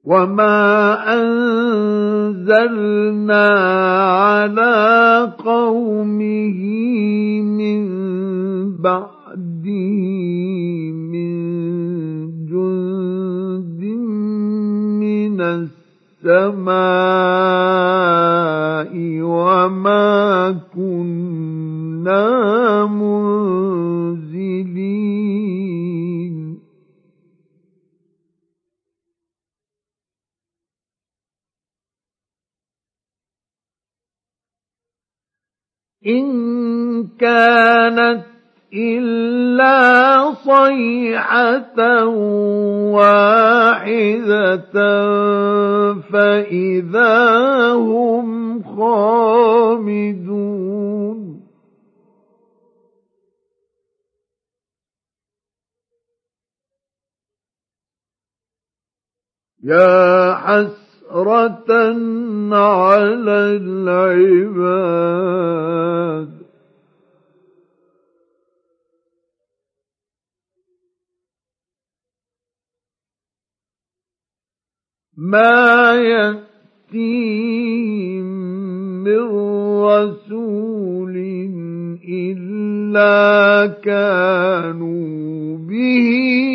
وما أنزلنا على قومه من بعده من جند من السماء وما كنا منزلين إن كانت إلا صيحة واحدة فإذا هم خامدون يا حسرة على العباد ما يأتيهم من رسول إلا كانوا به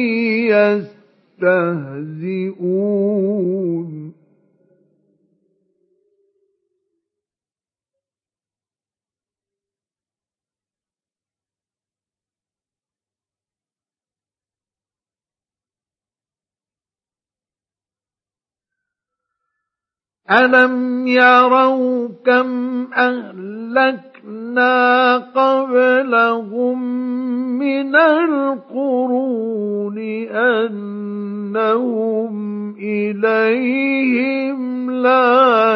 يستهزئون ألم يروا كم أهلكنا قبلهم من القرون أنهم إليهم لا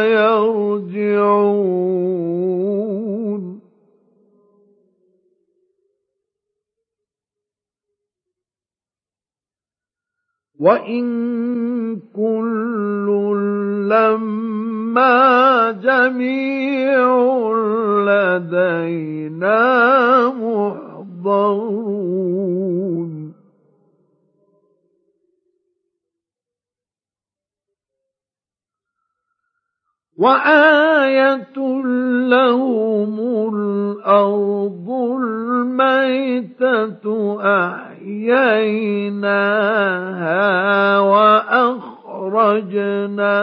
يرجعون وإن كل لما جميع لدينا محضرون وآية لهم الأرض الميتة أحييناها وأخرجنا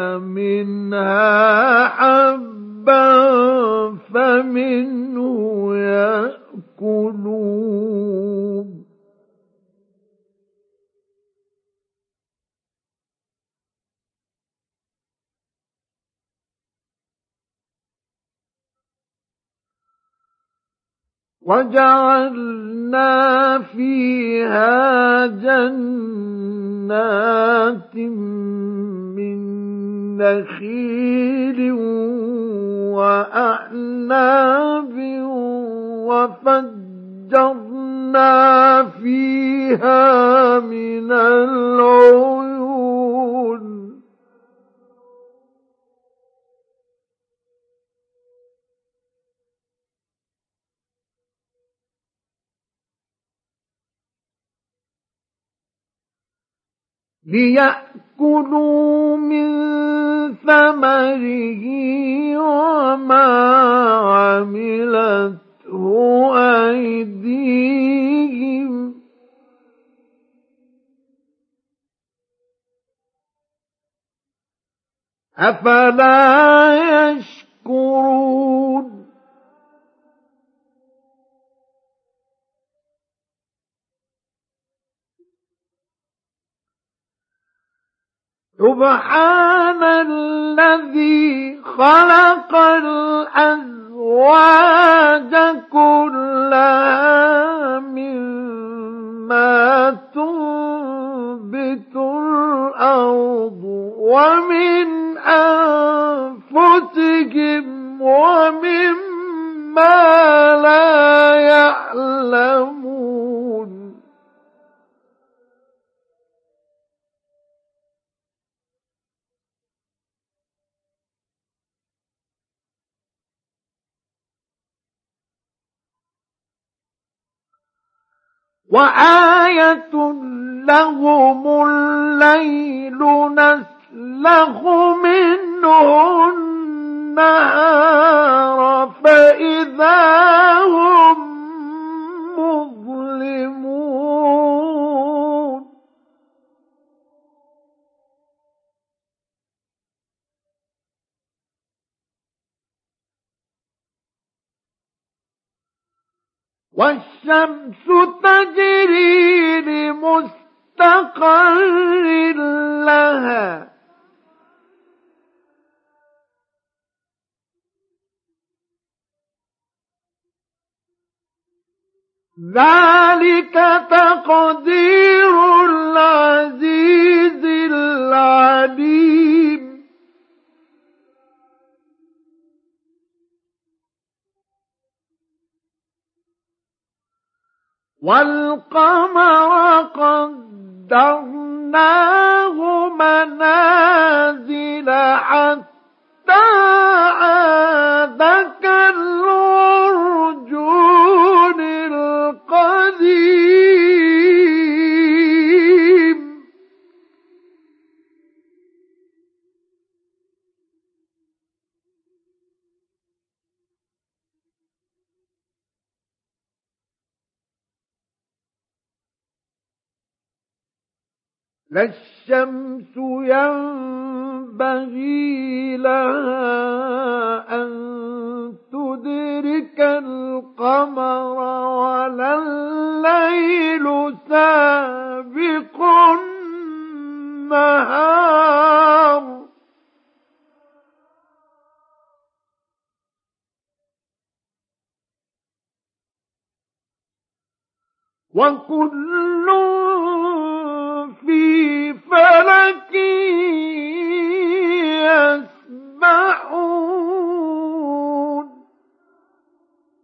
منها حبا فمنه يأكلون وجعلنا فيها جنات من نخيل وأعناب وفجرنا فيها من العيون ليأكلوا من ثمره وما عملته أيديهم أفلا يشكرون سبحان الذي خلق الأزواج كلها مما تنبت الأرض ومن أنفسهم ومما لا يعلمون وآية لهم الليل نسلك أزلغ منه النهار فإذا هم مظلمون والشمس تجري لمستقر لها ذلك تقدير العزيز العليم والقمر قدرناه منازل حتى عاد كالعرجون القديم لا الشمس ينبغي لها أن تدرك القمر ولا الليل سابق النهار وكل